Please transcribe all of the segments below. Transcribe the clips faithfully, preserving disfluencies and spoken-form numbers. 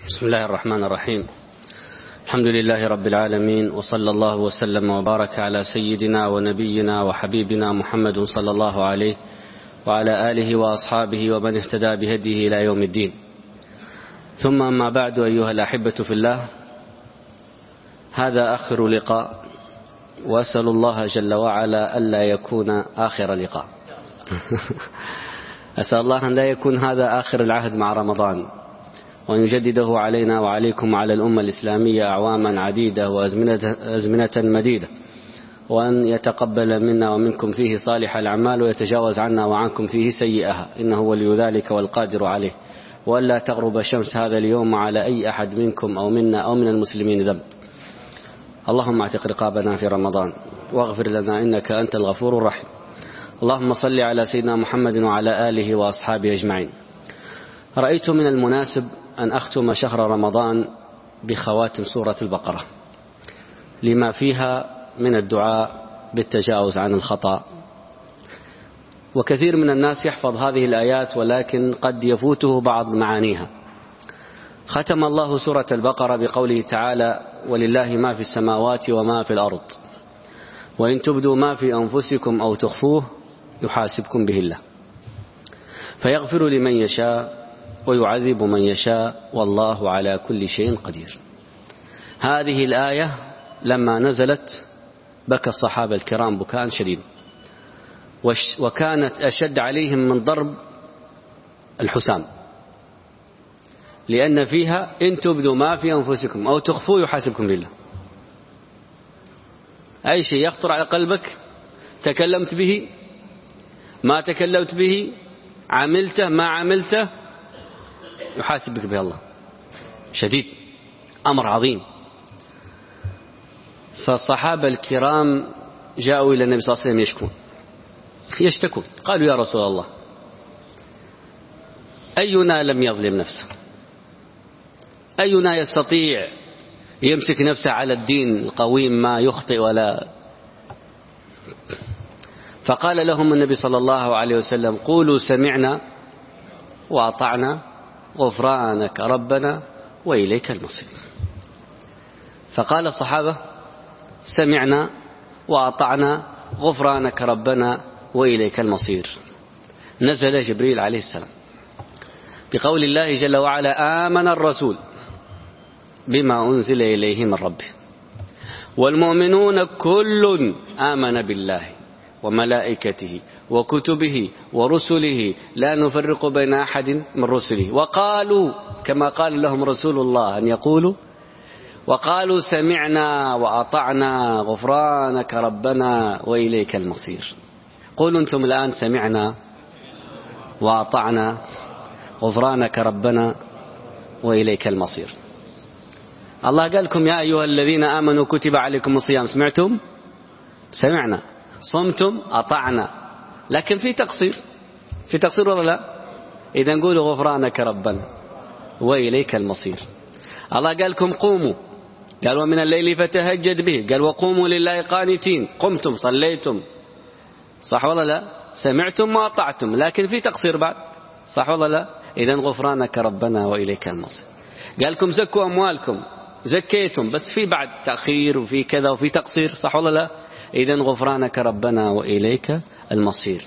بسم الله الرحمن الرحيم. الحمد لله رب العالمين، وصلى الله وسلم وبارك على سيدنا ونبينا وحبيبنا محمد صلى الله عليه وعلى آله وأصحابه ومن اهتدى بهديه إلى يوم الدين. ثم أما بعد، أيها الأحبة في الله، هذا آخر لقاء، وأسأل الله جل وعلا ألا يكون آخر لقاء. أسأل الله أن لا يكون هذا آخر العهد مع رمضان، وأن يجدده علينا وعليكم وعلى الأمة الإسلامية أعواما عديدة وأزمنة مديدة، وأن يتقبل منا ومنكم فيه صالح الأعمال، ويتجاوز عنا وعنكم فيه سيئها، إنه ولي ذلك والقادر عليه. وألا تغرب شمس هذا اليوم على أي أحد منكم أو منا أو من المسلمين ذنب. اللهم اعتق رقابنا في رمضان، واغفر لنا إنك أنت الغفور الرحيم. اللهم صل على سيدنا محمد وعلى آله وأصحابه أجمعين. رأيت من المناسب أن أختم شهر رمضان بخواتم سورة البقرة، لما فيها من الدعاء بالتجاوز عن الخطأ. وكثير من الناس يحفظ هذه الآيات ولكن قد يفوته بعض معانيها. ختم الله سورة البقرة بقوله تعالى: ولله ما في السماوات وما في الأرض، وإن تبدوا ما في أنفسكم أو تخفوه يحاسبكم به الله، فيغفر لمن يشاء ويعذب من يشاء، والله على كل شيء قدير. هذه الآية لما نزلت بكى الصحابة الكرام بكاء شديد، وكانت أشد عليهم من ضرب الحسام، لأن فيها إن تبدوا ما في أنفسكم أو تخفوه يحاسبكم بالله. أي شيء يخطر على قلبك، تكلمت به ما تكلمت به، عملته ما عملته، يحاسبك به الله. شديد، أمر عظيم. فالصحابة الكرام جاءوا إلى النبي صلى الله عليه وسلم يشكون يشتكون قالوا: يا رسول الله، أينا لم يظلم نفسه؟ أينا يستطيع يمسك نفسه على الدين القويم ما يخطئ ولا؟ فقال لهم النبي صلى الله عليه وسلم: قولوا سمعنا وأطعنا غفرانك ربنا وإليك المصير. فقال الصحابة: سمعنا وأطعنا غفرانك ربنا وإليك المصير. نزل جبريل عليه السلام بقول الله جل وعلا: آمن الرسول بما أنزل إليه من ربه والمؤمنون كل آمن بالله وملائكته وكتبه ورسله لا نفرق بين أحد من رسله، وقالوا كما قال لهم رسول الله أن يقولوا، وقالوا سمعنا وأطعنا غفرانك ربنا وإليك المصير. قولوا أنتم الآن: سمعنا وأطعنا غفرانك ربنا وإليك المصير. الله قال لكم: يا أيها الذين آمنوا كتب عليكم الصيام. سمعتم؟ سمعنا. صمتم؟ أطعنا. لكن في تقصير، في تقصير ولا لا؟ إذا نقول غفرانك ربنا وإليك المصير. الله قال لكم: قوموا، قال: ومن الليل فتهجد به، قال: وقوموا لله قانتين. قمتم، صليتم، صح ولا لا؟ سمعتم وأطعتم، لكن في تقصير بعد، صح ولا لا؟ إذا غفرانك ربنا وإليك المصير. قال لكم: زكوا أموالكم، زكيتم، بس في بعد تأخير وفي كذا وفي تقصير، صح ولا لا؟ إذن غفرانك ربنا وإليك المصير.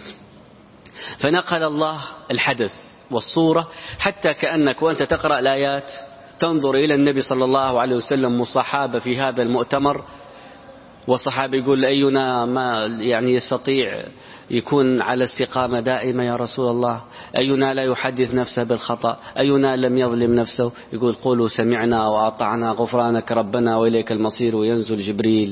فنقل الله الحدث والصورة حتى كأنك وأنت تقرأ الآيات تنظر إلى النبي صلى الله عليه وسلم والصحابة في هذا المؤتمر، والصحابة يقول: أينا ما يعني يستطيع يكون على استقامة دائمة يا رسول الله؟ أينا لا يحدث نفسه بالخطأ؟ أينا لم يظلم نفسه؟ يقول: قولوا سمعنا وأطعنا غفرانك ربنا وإليك المصير. وينزل جبريل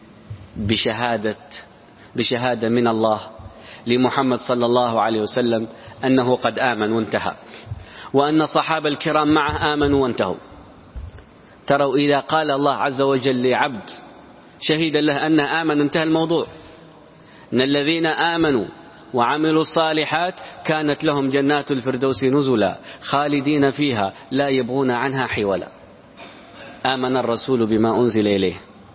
بشهادة بشهادة من الله لمحمد صلى الله عليه وسلم أنه قد آمن وانتهى، وأن الصحابة الكرام معه آمنوا وانتهوا. تروا إذا قال الله عز وجل لعبد شهيدا له أنه آمن انتهى الموضوع. إن الذين آمنوا وعملوا الصالحات كانت لهم جنات الفردوس نزلا خالدين فيها لا يبغون عنها حولا. آمن الرسول بما أنزل إليه.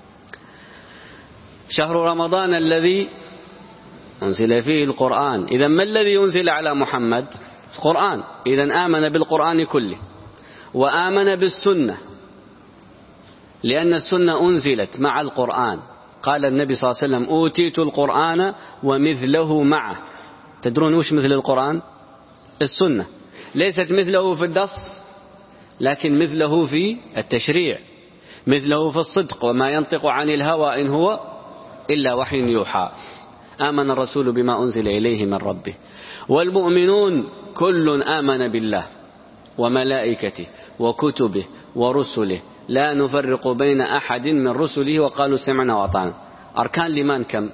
شهر رمضان الذي أنزل فيه القرآن. إذا ما الذي أنزل على محمد؟ القرآن. إذا آمن بالقرآن كله، وآمن بالسنة، لأن السنة أنزلت مع القرآن. قال النبي صلى الله عليه وسلم: أوتيت القرآن ومثله معه. تدرون وش مثل القرآن؟ السنة. ليست مثله في الدرس، لكن مثله في التشريع، مثله في الصدق، وما ينطق عن الهوى إن هو إلا وحي يوحى. آمن الرسول بما أنزل إليه من ربه والمؤمنون كل آمن بالله وملائكته وكتبه ورسله لا نفرق بين أحد من رسله وقالوا سمعنا وأطعنا. أركان الإيمان كم؟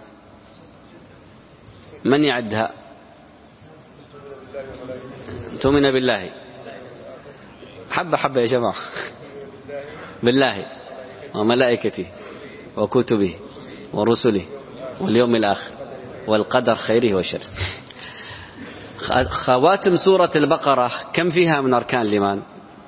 من يعدها؟ تؤمن بالله، حبة حبة يا جماعة، بالله وملائكته وكتبه ورسله واليوم الآخر والقدر خيره وشره. خواتم سورة البقرة كم فيها من أركان الإيمان؟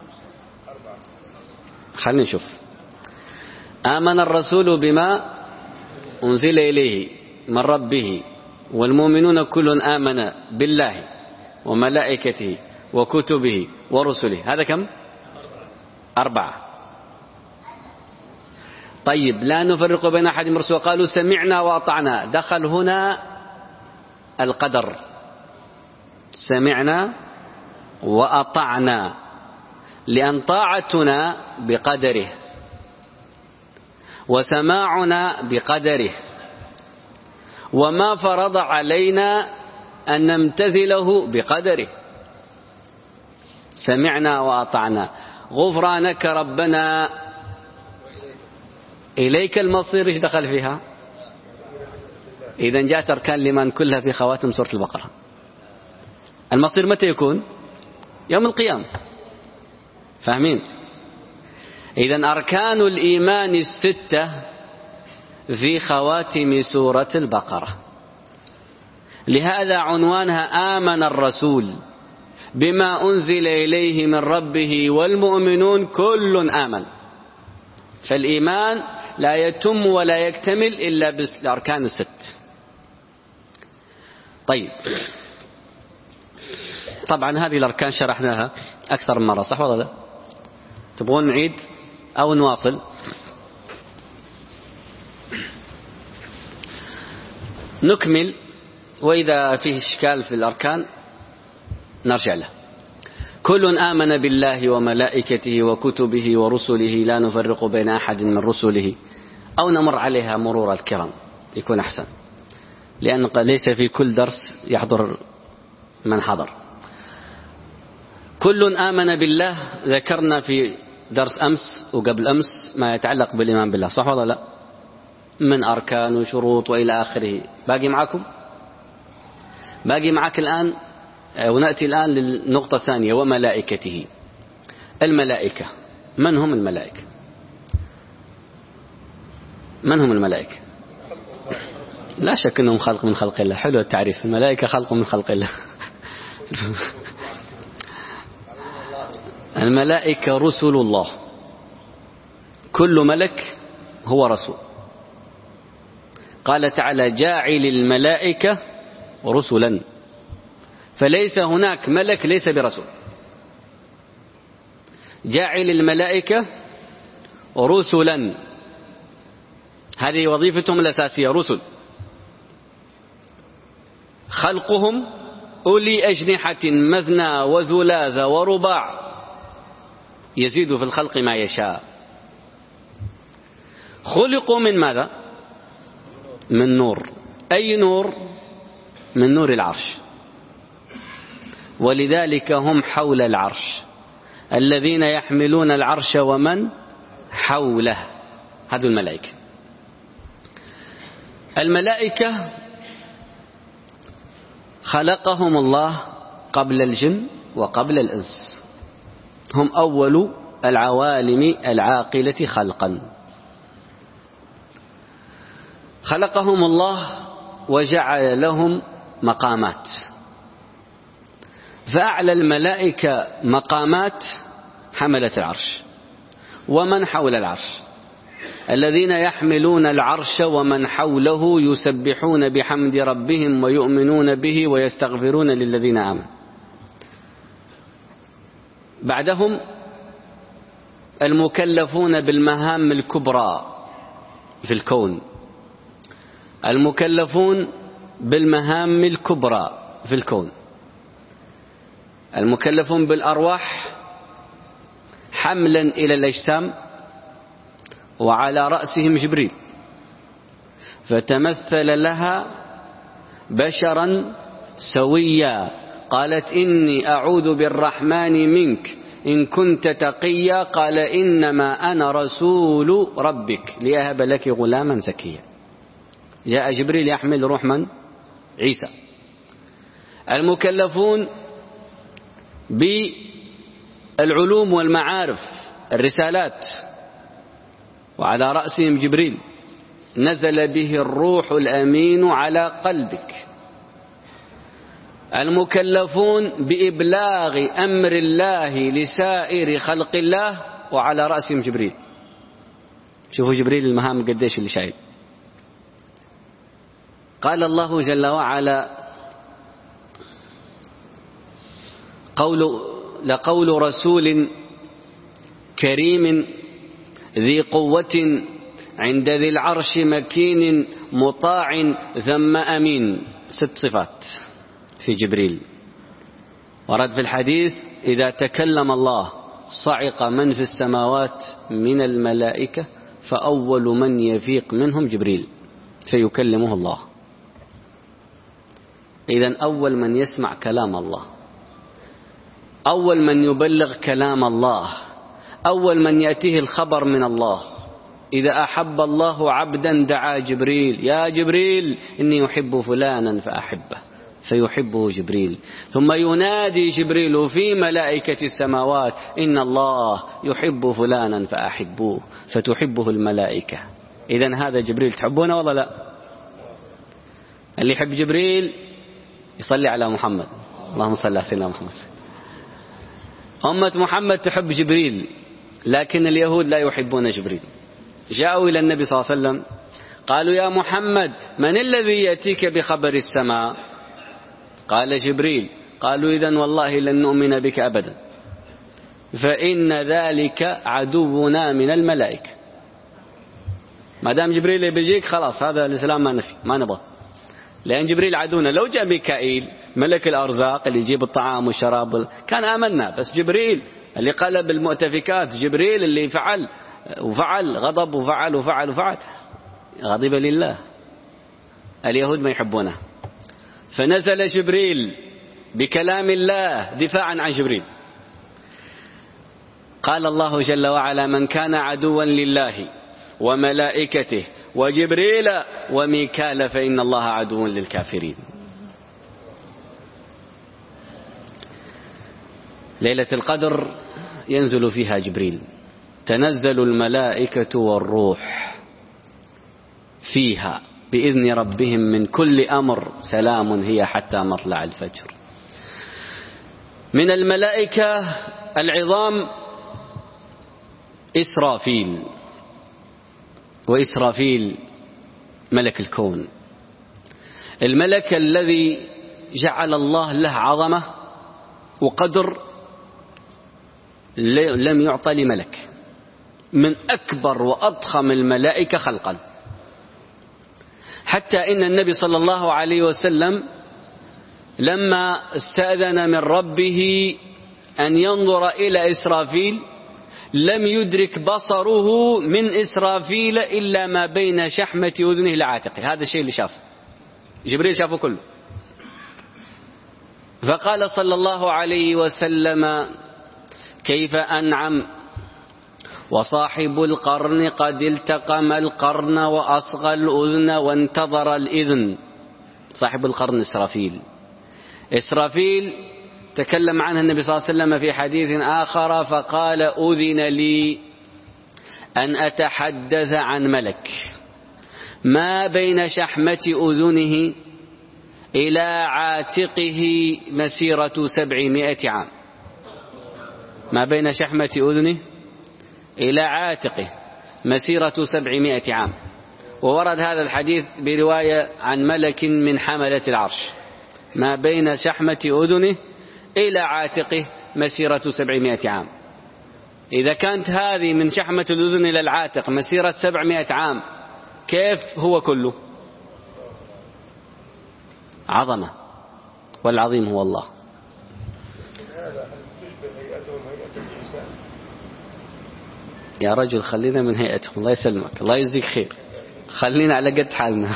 خلينا نشوف. آمن الرسول بما أنزل إليه من ربه والمؤمنون كل آمن بالله وملائكته وكتبه ورسله. هذا كم؟ أربعة. طيب، لا نفرق بين أحد من رسله وقالوا سمعنا وأطعنا. دخل هنا القدر، سمعنا وأطعنا، لأن طاعتنا بقدره وسماعنا بقدره، وما فرض علينا أن نمتثله بقدره. سمعنا وأطعنا. غفرانك ربنا إليك المصير، إيش دخل فيها؟ إذا جاءت أركان الإيمان كلها في خواتم سورة البقرة. المصير متى يكون؟ يوم القيامة. فاهمين؟ إذا أركان الإيمان الستة في خواتم سورة البقرة. لهذا عنوانها آمن الرسول بما أنزل إليه من ربه والمؤمنون كل آمن. فالإيمان لا يتم ولا يكتمل إلا بالأركان الست. طيب، طبعا هذه الأركان شرحناها أكثر من مرة، صح ولا لا؟ تبغون نعيد أو نواصل؟ نكمل، وإذا فيه إشكال في الأركان نرجع له. كل آمن بالله وملائكته وكتبه ورسله لا نفرق بين أحد من رسله، أو نمر عليها مرور الكرام يكون أحسن، لأن ليس في كل درس يحضر من حضر. كل آمن بالله ذكرنا في درس أمس وقبل أمس ما يتعلق بالإيمان بالله، صح ولا لا؟ من أركان وشروط وإلى آخره. باقي معكم؟ باقي معك الآن، ونأتي الآن للنقطة الثانية، وملائكته. الملائكة، من هم الملائكة؟ من هم الملائكة؟ لا شك أنهم خلق من خلق الله. حلو التعريف، الملائكة خلق من خلق الله. الملائكة رسل الله، كل ملك هو رسول. قال تعالى: جاعل الملائكة رسلا، فليس هناك ملك ليس برسول. جاعل الملائكة رسلا، هذه وظيفتهم الأساسية، رسل. خلقهم أولي أجنحة مثنى وثلاث ورباع، يزيد في الخلق ما يشاء. خلقوا من ماذا؟ من نور. أي نور؟ من نور العرش. ولذلك هم حول العرش، الذين يحملون العرش ومن حوله، هذو الملائكة. الملائكة خلقهم الله قبل الجن وقبل الإنس، هم أول العوالم العاقلة خلقا. خلقهم الله وجعل لهم مقامات، فأعلى الملائكة مقامات حملة العرش ومن حول العرش، الذين يحملون العرش ومن حوله يسبحون بحمد ربهم ويؤمنون به ويستغفرون للذين آمنوا. بعدهم المكلفون بالمهام الكبرى في الكون، المكلفون بالمهام الكبرى في الكون، المكلفون بالأرواح حملا إلى الأجسام، وعلى رأسهم جبريل، فتمثل لها بشرا سويا. قالت إني أعوذ بالرحمن منك إن كنت تقيا، قال إنما أنا رسول ربك لأهب لك غلاما زكيا. جاء جبريل يحمل روح من؟ عيسى. المكلفون بالعلوم والمعارف، الرسالات، وعلى رأسهم جبريل، نزل به الروح الأمين على قلبك. المكلفون بإبلاغ أمر الله لسائر خلق الله، وعلى رأسهم جبريل. شوفوا جبريل المهام قديش اللي شايل. قال الله جل وعلا: قول لقول رسول كريم ذي قوة عند ذي العرش مكين مطاع ثم أمين. ست صفات في جبريل. ورد في الحديث: إذا تكلم الله صعق من في السماوات من الملائكة، فأول من يفيق منهم جبريل فيكلمه الله. إذن أول من يسمع كلام الله، أول من يبلغ كلام الله، أول من يأتيه الخبر من الله. إذا أحب الله عبدا دعا جبريل: يا جبريل إني أحب فلانا فأحبه، فيحبه جبريل. ثم ينادي جبريل في ملائكة السماوات: إن الله يحب فلانا فأحبوه، فتحبه الملائكة. إذن هذا جبريل. تحبونه والله لا؟ اللي يحب جبريل يصلي على محمد، اللهم صل على سيدنا محمد. أمة محمد تحب جبريل، لكن اليهود لا يحبون جبريل. جاءوا إلى النبي صلى الله عليه وسلم قالوا: يا محمد من الذي يأتيك بخبر السماء؟ قال: جبريل. قالوا: إذن والله لن نؤمن بك أبدا، فإن ذلك عدونا من الملائكة. ما دام جبريل بيجيك خلاص، هذا الإسلام ما نفي، ما نبغى، لأن جبريل عدونا. لو جاء ميكائيل ملك الأرزاق اللي يجيب الطعام والشراب كان آمنا، بس جبريل اللي قلب المؤتفكات، جبريل اللي فعل وفعل غضب وفعل وفعل وفعل، غضب لله. اليهود ما يحبونه، فنزل جبريل بكلام الله دفاعا عن جبريل. قال الله جل وعلا: من كان عدوا لله وملائكته وجبريل وميكال فإن الله عدو للكافرين. ليلة القدر ينزل فيها جبريل، تنزل الملائكة والروح فيها بإذن ربهم من كل أمر، سلام هي حتى مطلع الفجر. من الملائكة العظام إسرافيل، وإسرافيل ملك الكون، الملك الذي جعل الله له عظمة وقدر لم يعطى لملك، من أكبر وأضخم الملائكة خلقا، حتى إن النبي صلى الله عليه وسلم لما استأذن من ربه أن ينظر إلى إسرافيل لم يدرك بصره من إسرافيل إلا ما بين شحمة أذنه لعاتقه. هذا الشيء اللي شافه جبريل، شافه كله. فقال صلى الله عليه وسلم: كيف أنعم وصاحب القرن قد التقم القرن وأصغى الأذن وانتظر الإذن. صاحب القرن إسرافيل. إسرافيل تكلم عنها النبي صلى الله عليه وسلم في حديث آخر فقال: أذن لي أن أتحدث عن ملك ما بين شحمة أذنه إلى عاتقه مسيرة سبعمائة عام. ما بين شحمة أذنه إلى عاتقه مسيرة سبعمائة عام. وورد هذا الحديث برواية عن ملك من حملة العرش، ما بين شحمة أذنه إلى عاتقه مسيرة سبعمائة عام. إذا كانت هذه من شحمة الأذن إلى العاتق مسيرة سبعمائة عام، كيف هو كله؟ عظمة، والعظيم هو الله. يا رجل خلينا من هيئتهم، الله يسلمك، الله يجزيك خير، خلينا على قد حالنا.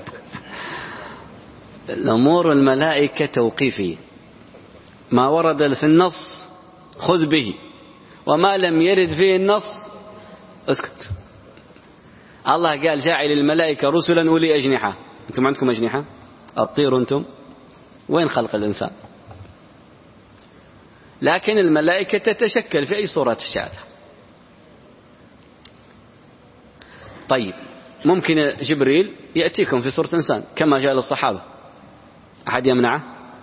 الأمور الملائكة توقيفي، ما ورد في النص خذ به، وما لم يرد فيه النص اسكت. الله قال جاعل الملائكة رسلا أولي أجنحة، أنتم عندكم أجنحة؟ أطيروا أنتم؟ وين خلق الإنسان؟ لكن الملائكة تتشكل في أي صورة شاءت. طيب ممكن جبريل يأتيكم في صورة إنسان كما جاء للصحابة، أحد يمنعه؟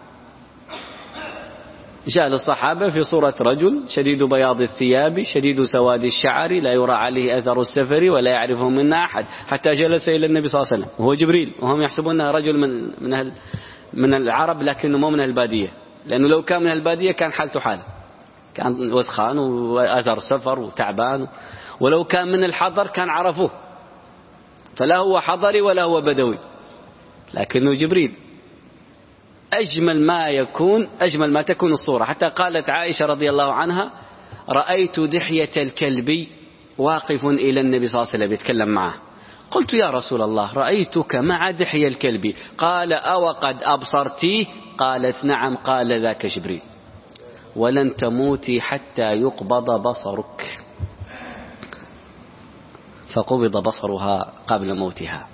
جاء للصحابة في صورة رجل شديد بياض الثياب شديد سواد الشعر لا يرى عليه أثر السفر ولا يعرفه منا أحد، حتى جلس إلى النبي صلى الله عليه وسلم وهو جبريل، وهم يحسبونه رجل من من من العرب لكنه مو من البادية، لأنه لو كان من البادية كان حالته حاله، كان وسخان وأثر سفر وتعبان، ولو كان من الحضر كان عرفوه، فلا هو حضري ولا هو بدوي، لكنه جبريل. أجمل ما يكون أجمل ما تكون الصورة، حتى قالت عائشة رضي الله عنها رأيت دحية الكلب واقف إلى النبي صلى الله عليه وسلم يتكلم معه، قلت يا رسول الله رأيتك مع دحية الكلب، قال أو قد أبصرتيه؟ قالت نعم، قال ذاك جبريل، ولن تموتي حتى يقبض بصرك، فقبض بصرها قبل موتها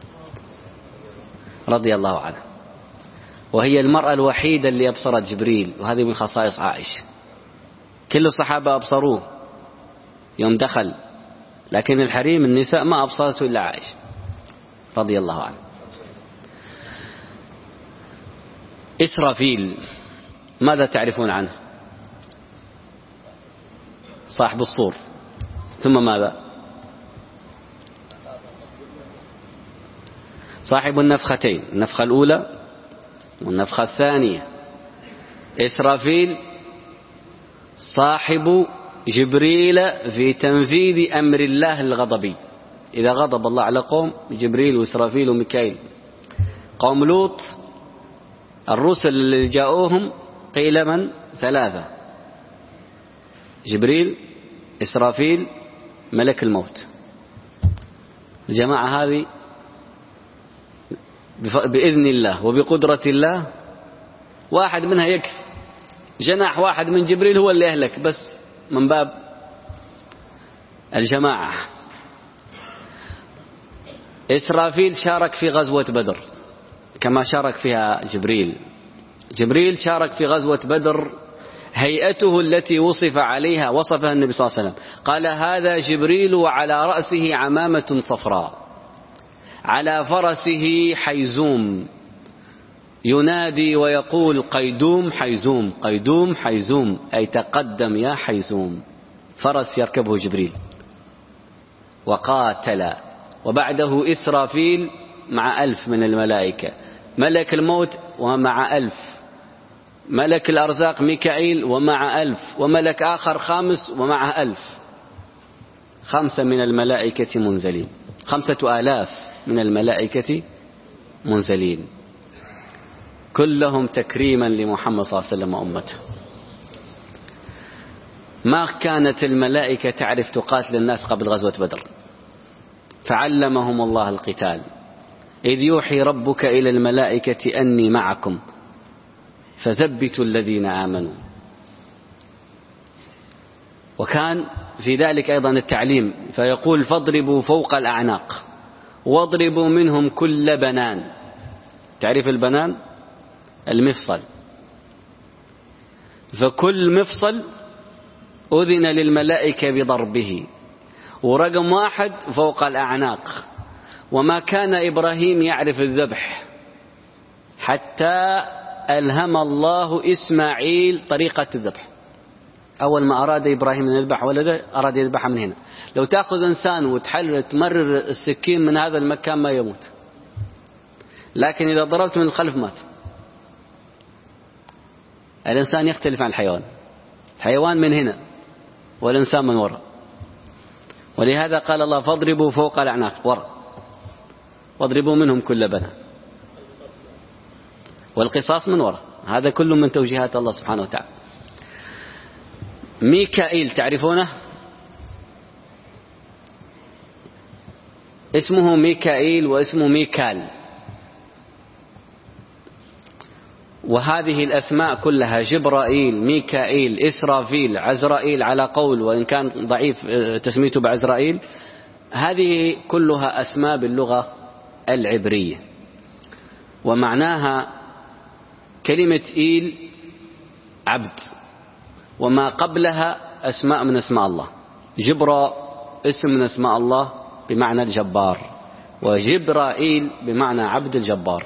رضي الله عنها، وهي المرأة الوحيدة اللي أبصرت جبريل، وهذه من خصائص عائشة. كل الصحابة أبصروه يوم دخل، لكن الحريم النساء ما أبصرته إلا عائشة رضي الله عنها. إسرافيل ماذا تعرفون عنه؟ صاحب الصور، ثم ماذا؟ صاحب النفختين، النفخة الأولى والنفخة الثانية. إسرافيل صاحب جبريل في تنفيذ أمر الله الغضبي، إذا غضب الله على قوم جبريل وإسرافيل وميكائيل. قوم لوط الرسل اللي جاءوهم قيل من؟ ثلاثة، جبريل إسرافيل ملك الموت. الجماعة هذه بإذن الله وبقدرة الله واحد منها يكفي، جناح واحد من جبريل هو اللي يهلك، بس من باب الجماعة. إسرافيل شارك في غزوة بدر كما شارك فيها جبريل. جبريل شارك في غزوة بدر، هيئته التي وصف عليها وصفها النبي صلى الله عليه وسلم، قال هذا جبريل وعلى رأسه عمامة صفراء على فرسه حيزوم ينادي ويقول قيدوم حيزوم قيدوم حيزوم، أي تقدم يا حيزوم. فرس يركبه جبريل وقاتل، وبعده إسرافيل مع ألف من الملائكة، ملك الموت ومع ألف، ملك الأرزاق ميكائيل ومع ألف، وملك آخر خامس ومع ألف، خمسة من الملائكة منزلين، خمسة آلاف من الملائكة منزلين، كلهم تكريما لمحمد صلى الله عليه وسلم وأمته. ما كانت الملائكة تعرف تقاتل الناس قبل غزوة بدر، فعلمهم الله القتال، إذ يوحي ربك إلى الملائكة أني معكم فثبتوا الذين آمنوا. وكان في ذلك أيضا التعليم، فيقول فاضربوا فوق الأعناق واضربوا منهم كل بنان. تعرف البنان؟ المفصل، فكل مفصل أذن للملائكة بضربه، ورقم واحد فوق الأعناق. وما كان إبراهيم يعرف الذبح حتى ألهم الله إسماعيل طريقة الذبح. أول ما أراد إبراهيم أن يذبح ولده أراد يذبح من هنا. لو تأخذ إنسان وتحل تمرر السكين من هذا المكان ما يموت، لكن إذا ضربت من الخلف مات. الإنسان يختلف عن الحيوان، الحيوان من هنا والإنسان من وراء. ولهذا قال الله فاضربوا فوق الأعناق وراء واضربوا منهم كل بنان، والقصاص من وراء. هذا كله من توجيهات الله سبحانه وتعالى. ميكائيل تعرفونه؟ اسمه ميكائيل واسمه ميكال، وهذه الأسماء كلها جبرائيل ميكائيل إسرافيل عزرائيل على قول، وإن كان ضعيف تسميته بعزرائيل، هذه كلها أسماء باللغة العبرية، ومعناها كلمة إيل عبد، وما قبلها أسماء من اسماء الله. جبرا اسم من اسماء الله بمعنى الجبار، وجبرائيل بمعنى عبد الجبار،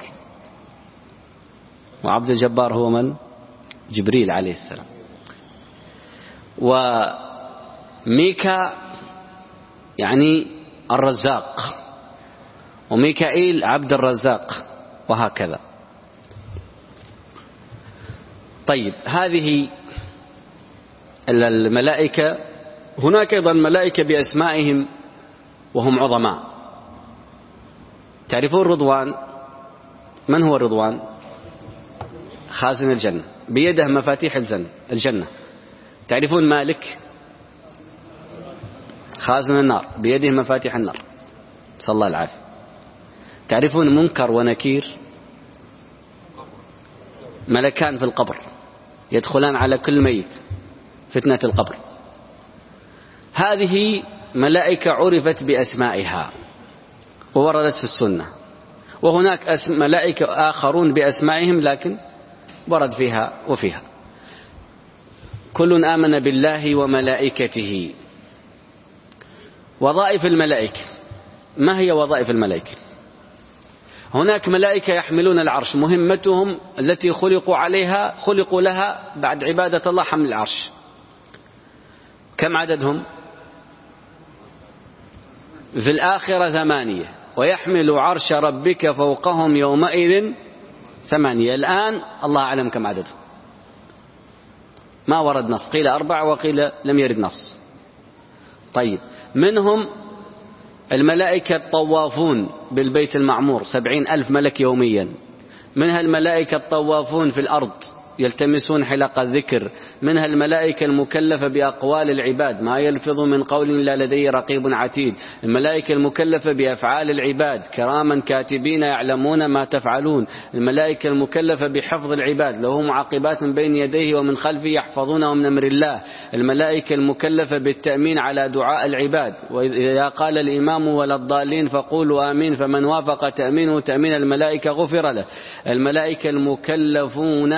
وعبد الجبار هو من؟ جبريل عليه السلام. وميكا يعني الرزاق، وميكائيل عبد الرزاق، وهكذا. طيب، هذه الملائكة. هناك أيضا ملائكة بأسمائهم وهم عظماء. تعرفون رضوان؟ من هو رضوان؟ خازن الجنة، بيده مفاتيح الجنة. تعرفون مالك؟ خازن النار، بيده مفاتيح النار، صلى الله العافية. تعرفون منكر ونكير؟ ملكان في القبر يدخلان على كل ميت، فتنة القبر. هذه ملائكة عرفت بأسمائها ووردت في السنة، وهناك ملائكة آخرون بأسمائهم لكن ورد فيها وفيها. كل آمن بالله وملائكته. وظائف الملائكة، ما هي وظائف الملائكة؟ هناك ملائكة يحملون العرش، مهمتهم التي خلقوا عليها خلقوا لها بعد عبادة الله حمل العرش. كم عددهم؟ في الآخرة ثمانية، ويحمل عرش ربك فوقهم يومئذ ثمانية. الآن الله أعلم كم عددهم، ما ورد نص، قيل أربع وقيل لم يرد نص. طيب، منهم الملائكة الطوافون بالبيت المعمور، سبعين ألف ملك يوميا. منها الملائكة الطوافون في الأرض يلتمسون حلق الذكر. منها الملائكة المكلفة بأقوال العباد، ما يلفظ من قول إلا لديه رقيب عتيد. الملائكة المكلفة بأفعال العباد، كراما كاتبين يعلمون ما تفعلون. الملائكة المكلفة بحفظ العباد، له معقبات من بين يديه ومن خلفه يحفظونه من أمر الله. الملائكة المكلفة بالتأمين على دعاء العباد، وإذا قال الإمام ولا الضالين فقولوا آمين، فمن وافق تأمينه تأمين الملائكة غفر له. الملائكة المكلفون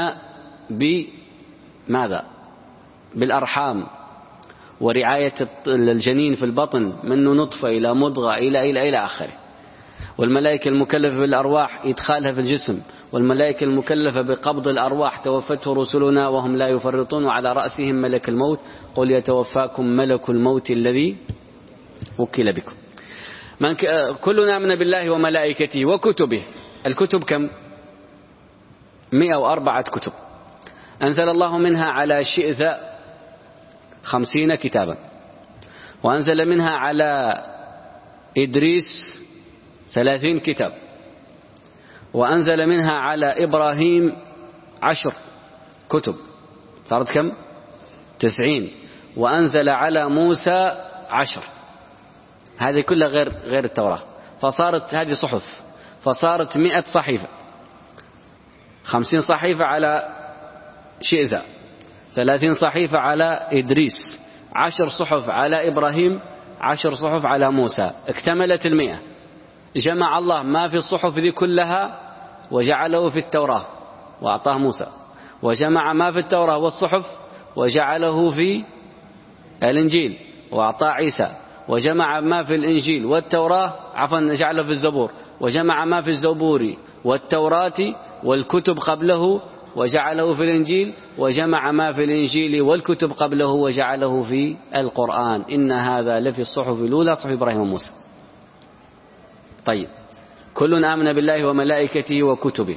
بماذا؟ بالأرحام ورعاية الجنين في البطن، منه نطفة إلى مضغة إلى إلى إلى آخره. والملائكة المكلفة بالأرواح إدخالها في الجسم. والملائكة المكلفة بقبض الأرواح، توفته رسلنا وهم لا يفرطون، وعلى رأسهم ملك الموت، قل يتوفاكم ملك الموت الذي وكل بكم. من ك... كلنا آمن بالله وملائكته وكتبه. الكتب كم؟ مئة وأربعة كتب أنزل الله منها على شئث خمسين كتابا، وأنزل منها على إدريس ثلاثين كتاب، وأنزل منها على إبراهيم عشر كتب، صارت كم؟ تسعين. وأنزل على موسى عشر. هذه كلها غير غير التوراة، فصارت هذه صحف، فصارت مئة صحيفة. خمسين صحيفة على شئثة، ثلاثين صحيفة على إدريس، عشر صحف على إبراهيم، عشر صحف على موسى، اكتملت المئة. جمع الله ما في الصحف ذي كلها وجعله في التوراة وأعطاه موسى، وجمع ما في التوراة والصحف وجعله في الإنجيل وأعطاه عيسى، وجمع ما في الإنجيل والتوراة عفوا جعله في الزبور، وجمع ما في الزبور والتوراة والكتب قبله وجعله في الإنجيل، وجمع ما في الإنجيل والكتب قبله وجعله في القرآن. إن هذا لفي الصحف الأولى، صحف إبراهيم وموسى. طيب، كل آمن بالله وملائكته وكتبه.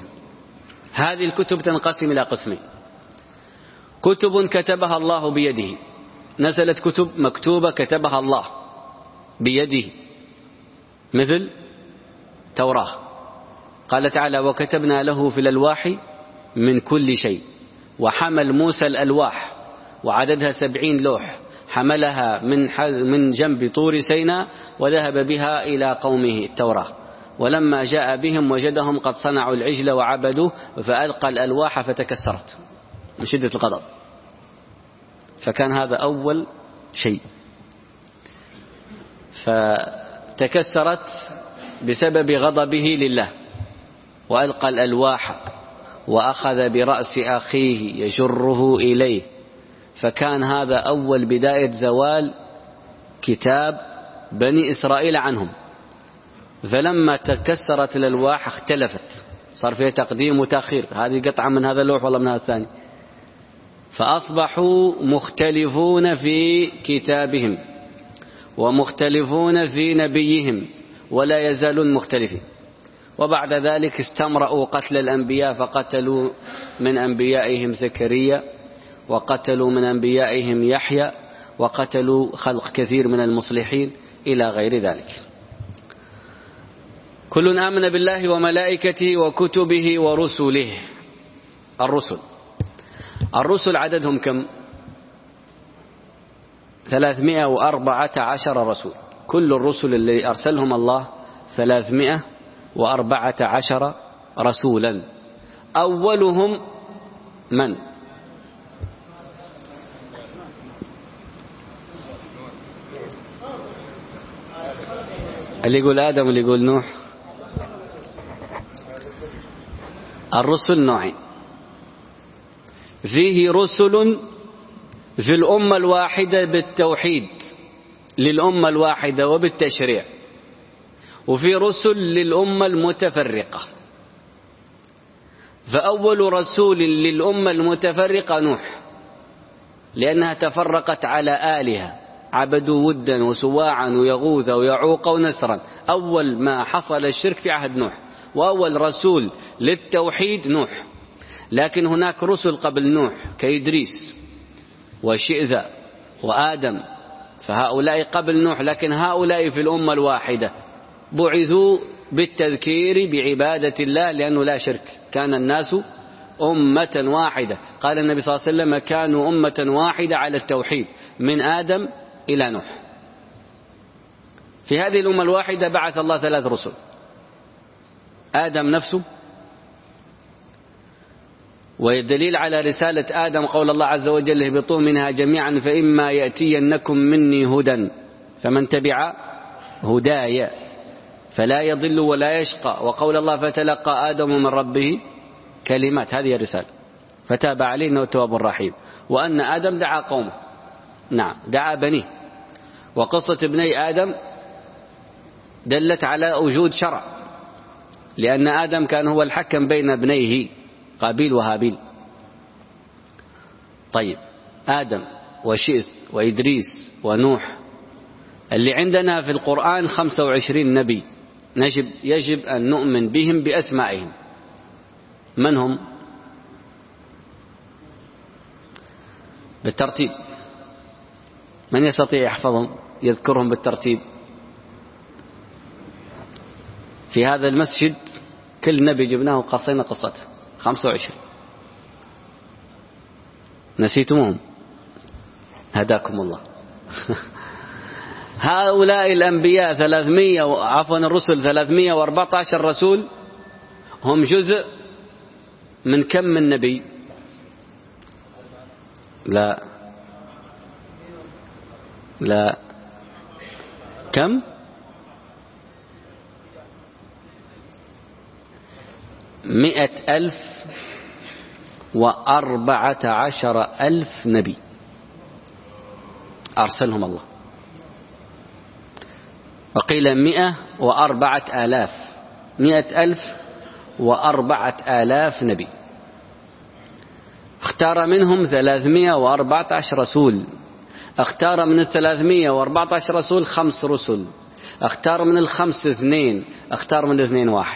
هذه الكتب تنقسم إلى قسمين: كتب كتبها الله بيده نزلت كتب مكتوبة كتبها الله بيده مثل توراة، قال تعالى وكتبنا له في الألواح من كل شيء. وحمل موسى الألواح وعددها سبعين لوح، حملها من من جنب طور سيناء وذهب بها إلى قومه التوراة. ولما جاء بهم وجدهم قد صنعوا العجل وعبدوه فألقى الألواح فتكسرت من شدة الغضب. فكان هذا أول شيء، فتكسرت بسبب غضبه لله وألقى الألواح وأخذ برأس أخيه يجره إليه. فكان هذا أول بداية زوال كتاب بني إسرائيل عنهم. فلما تكسرت الألواح اختلفت، صار فيها تقديم وتأخير، هذه قطعة من هذا اللوح والله من هذا الثاني، فأصبحوا مختلفون في كتابهم ومختلفون في نبيهم ولا يزالون مختلفين. وبعد ذلك استمرأوا قتل الأنبياء، فقتلوا من أنبيائهم زكريا وقتلوا من أنبيائهم يحيى وقتلوا خلق كثير من المصلحين إلى غير ذلك. كل آمن بالله وملائكته وكتبه ورسله. الرسل الرسل عددهم كم؟ ثلاثمائة وأربعة عشر رسول. كل الرسل اللي أرسلهم الله ثلاثمائة وأربعة عشر رسولا. أولهم من؟ اللي يقول آدم واللي يقول نوح. الرسل نوعين، فيه رسل في الأمة الواحدة بالتوحيد للأمة الواحدة وبالتشريع، وفي رسل للأمة المتفرقة. فأول رسول للأمة المتفرقة نوح، لأنها تفرقت على آلهة، عبدوا ودا وسواعا ويغوث ويعوق ونسرا. أول ما حصل الشرك في عهد نوح، وأول رسول للتوحيد نوح. لكن هناك رسل قبل نوح كإدريس وشئذا وآدم، فهؤلاء قبل نوح، لكن هؤلاء في الأمة الواحدة بعثوا بالتذكير بعبادة الله لأنه لا شرك، كان الناس أمة واحدة. قال النبي صلى الله عليه وسلم كانوا أمة واحدة على التوحيد من آدم إلى نوح. في هذه الأمة الواحدة بعث الله ثلاث رسل: آدم نفسه، والدليل على رسالة آدم قول الله عز وجل اهبطوا منها جميعا فإما يأتينكم مني هدى فمن تبع هدايا فلا يضل ولا يشقى. وقول الله فتلقى آدم من ربه كلمات، هذه الرسالة، فتاب عليه إنه التواب الرحيم. وأن آدم دعا قومه، نعم دعا بنيه. وقصة ابني آدم دلت على وجود شرع، لأن آدم كان هو الحكم بين ابنيه قابيل وهابيل. طيب، آدم وشئث وإدريس ونوح. اللي عندنا في القرآن خمسة وعشرين نبي نجب يجب أن نؤمن بهم بأسمائهم. من هم؟ بالترتيب، من يستطيع يحفظهم يذكرهم بالترتيب؟ في هذا المسجد كل نبي جبناه قصينا قصته خمسة وعشرين. نسيتموهم؟ هداكم الله. هؤلاء الأنبياء ثلاثمائة عفوا الرسل ثلاثمائة وأربعة عشر رسول، هم جزء من كم من نبي؟ لا لا كم؟ مئة ألف وأربعة عشر ألف نبي أرسلهم الله، وقيل مئة وأربعة آلاف، مئة ألف وأربعة آلاف نبي. اختار منهم ثلاثمائة وأربعة عشر رسول. اختار من الثلاثمائة وأربعة عشر رسول خمس رسل. اختار من الخمس اثنين. اختار من الاثنين واحد.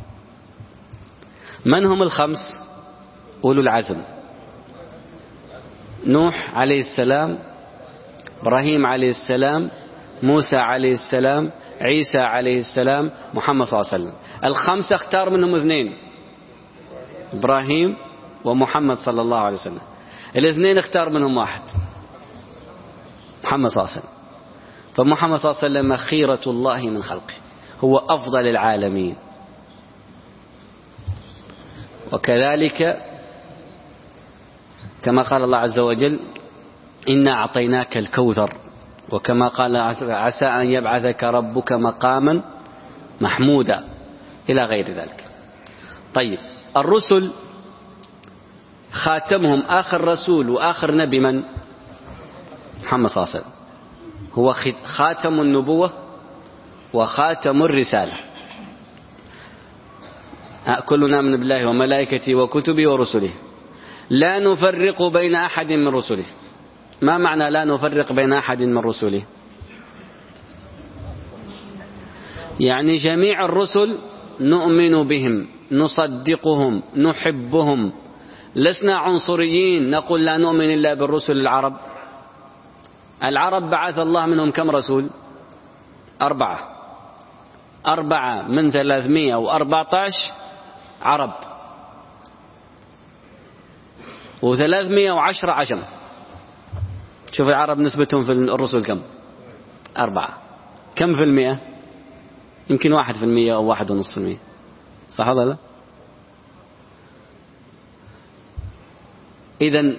من هم الخمس؟ أولو العزم: نوح عليه السلام إبراهيم عليه السلام، موسى عليه السلام، عيسى عليه السلام، محمد صلى الله عليه وسلم. الخمسة اختار منهم اثنين، إبراهيم ومحمد صلى الله عليه وسلم. الاثنين اختار منهم واحد، محمد صلى الله عليه وسلم. فمحمد صلى الله عليه وسلم خيرة الله من خلقه، هو أفضل العالمين. وكذلك كما قال الله عز وجل: إنا أعطيناك الكوثر، وكما قال: عسى أن يبعثك ربك مقاما محمودا، إلى غير ذلك. طيب، الرسل خاتمهم آخر رسول وآخر نبي من؟ محمد صلى الله عليه وسلم، هو خاتم النبوة وخاتم الرسالة. كلنا نؤمن بالله وملائكته وكتبه ورسله لا نفرق بين أحد من رسله. ما معنى لا نفرق بين أحد من رسله؟ يعني جميع الرسل نؤمن بهم، نصدقهم، نحبهم، لسنا عنصريين نقول لا نؤمن إلا بالرسل العرب. العرب بعث الله منهم كم رسول؟ أربعة أربعة من ثلاثمائة وأربعة عشر عرب، وثلاثمائة وعشرة عجم. شوف العرب نسبتهم في الرسل كم؟ أربعة. كم في المئة؟ يمكن واحد في المئة أو واحد ونصف في المئة، صح ولا لا؟ إذن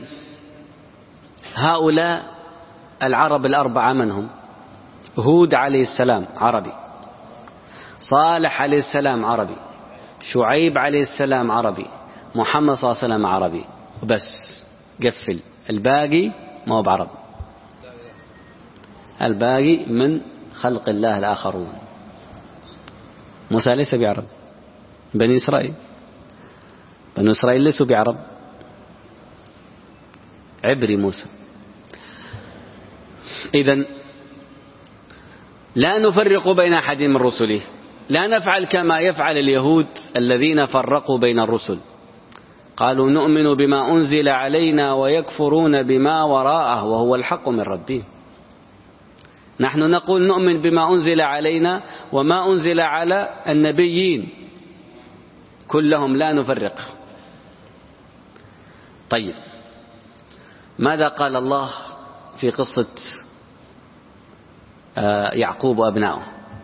هؤلاء العرب الأربعة من هم؟ هود عليه السلام عربي، صالح عليه السلام عربي، شعيب عليه السلام عربي، محمد صلى الله عليه وسلم عربي، وبس. قفل الباقي ما هو بعرب، الباقي من خلق الله الآخرون. موسى ليس بعرب، بني إسرائيل بني إسرائيل ليسوا بعرب، عبري موسى. إذن لا نفرق بين أحد من رسله، لا نفعل كما يفعل اليهود الذين فرقوا بين الرسل، قالوا نؤمن بما أنزل علينا ويكفرون بما وراءه وهو الحق من ربهم. نحن نقول نؤمن بما أنزل علينا وما أنزل على النبيين كلهم، لا نفرق. طيب، ماذا قال الله في قصة يعقوب وأبنائه؟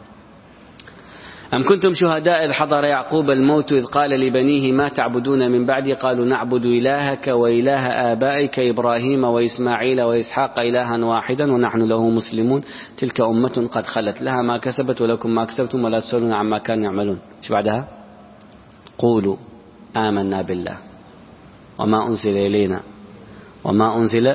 أم كنتم شهداء إذ حضر يعقوب الموت إذ قال لبنيه ما تعبدون من بعدي قالوا نعبد إلهك وإله آبائك إبراهيم وإسماعيل وإسحاق إلها واحدا ونحن له مسلمون تلك أمة قد خلت لها ما كسبت ولكم ما كسبتم ولا تسألون عما كانوا يعملون. إيش بعدها؟ قولوا آمنا بالله وما أنزل إلينا وما أنزل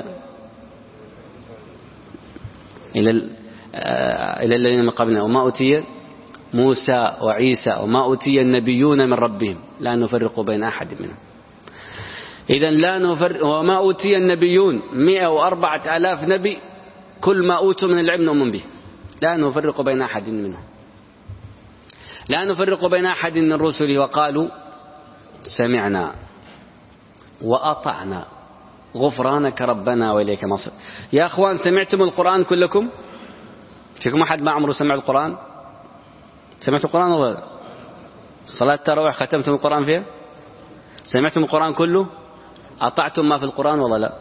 إلى إلى الذين من قبلنا وما أوتي موسى وعيسى وما أوتي النبيون من ربهم لا نفرق بين أحد منهم. إذن لا نفرق، وما أوتي النبيون مئة وأربعة آلاف نبي، كل ما أوتوا من العلم نؤمن به، لا نفرق بين أحد منهم، لا نفرق بين أحد من الرسل. وقالوا سمعنا وأطعنا غفرانك ربنا وإليك المصير. يا أخوان، سمعتم القرآن كلكم؟ فيكم أحد ما عمره سمع القرآن؟ سمعتم القرآن ولا صلاة التراويح ختمتم القرآن فيها؟ سمعتم القرآن كله؟ أطعتم ما في القرآن ولا لا؟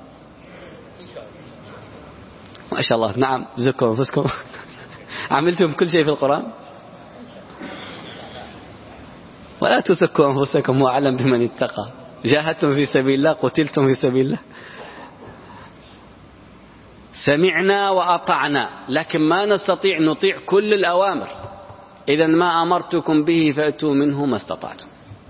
ما شاء الله، نعم، زكوا أنفسكم. عملتم كل شيء في القرآن؟ ولا تزكوا أنفسكم هو أعلم بمن اتقى. جاهدتم في سبيل الله، قتلتم في سبيل الله. سمعنا وأطعنا، لكن ما نستطيع نطيع كل الأوامر. إذن ما أمرتكم به فأتوا منه ما استطعتم.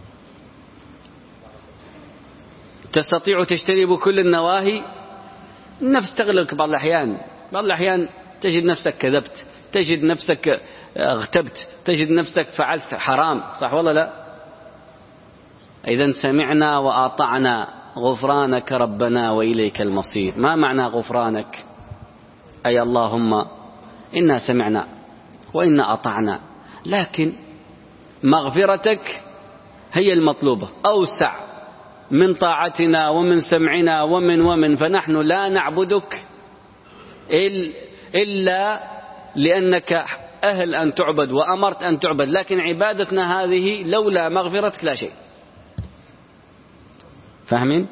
تستطيع تجتنب كل النواهي، النفس تغلبك بعض الأحيان، بعض الأحيان تجد نفسك كذبت، تجد نفسك اغتبت، تجد نفسك فعلت حرام، صح ولا لا؟ إذن سمعنا وأطعنا غفرانك ربنا وإليك المصير. ما معنى غفرانك؟ أي اللهم إنا سمعنا وإنا أطعنا، لكن مغفرتك هي المطلوبة، أوسع من طاعتنا ومن سمعنا ومن ومن فنحن لا نعبدك إلا لأنك أهل أن تعبد وأمرت أن تعبد، لكن عبادتنا هذه لولا مغفرتك لا شيء. فاهمين؟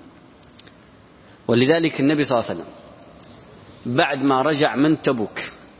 ولذلك النبي صلى الله عليه وسلم بعد ما رجع من تبوك،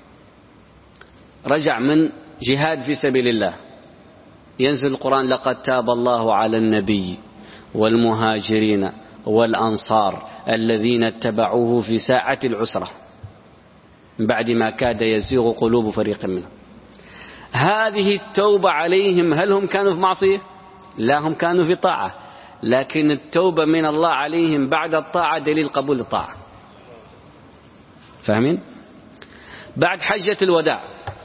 رجع من جهاد في سبيل الله، ينزل القرآن: لقد تاب الله على النبي والمهاجرين والأنصار الذين اتبعوه في ساعة العسرة من بعد ما كاد يزيغ قلوب فريق منهم. هذه التوبة عليهم، هل هم كانوا في معصية؟ لا، هم كانوا في طاعة، لكن التوبة من الله عليهم بعد الطاعة دليل قبول الطاعة. فاهمين؟ بعد حجة الوداع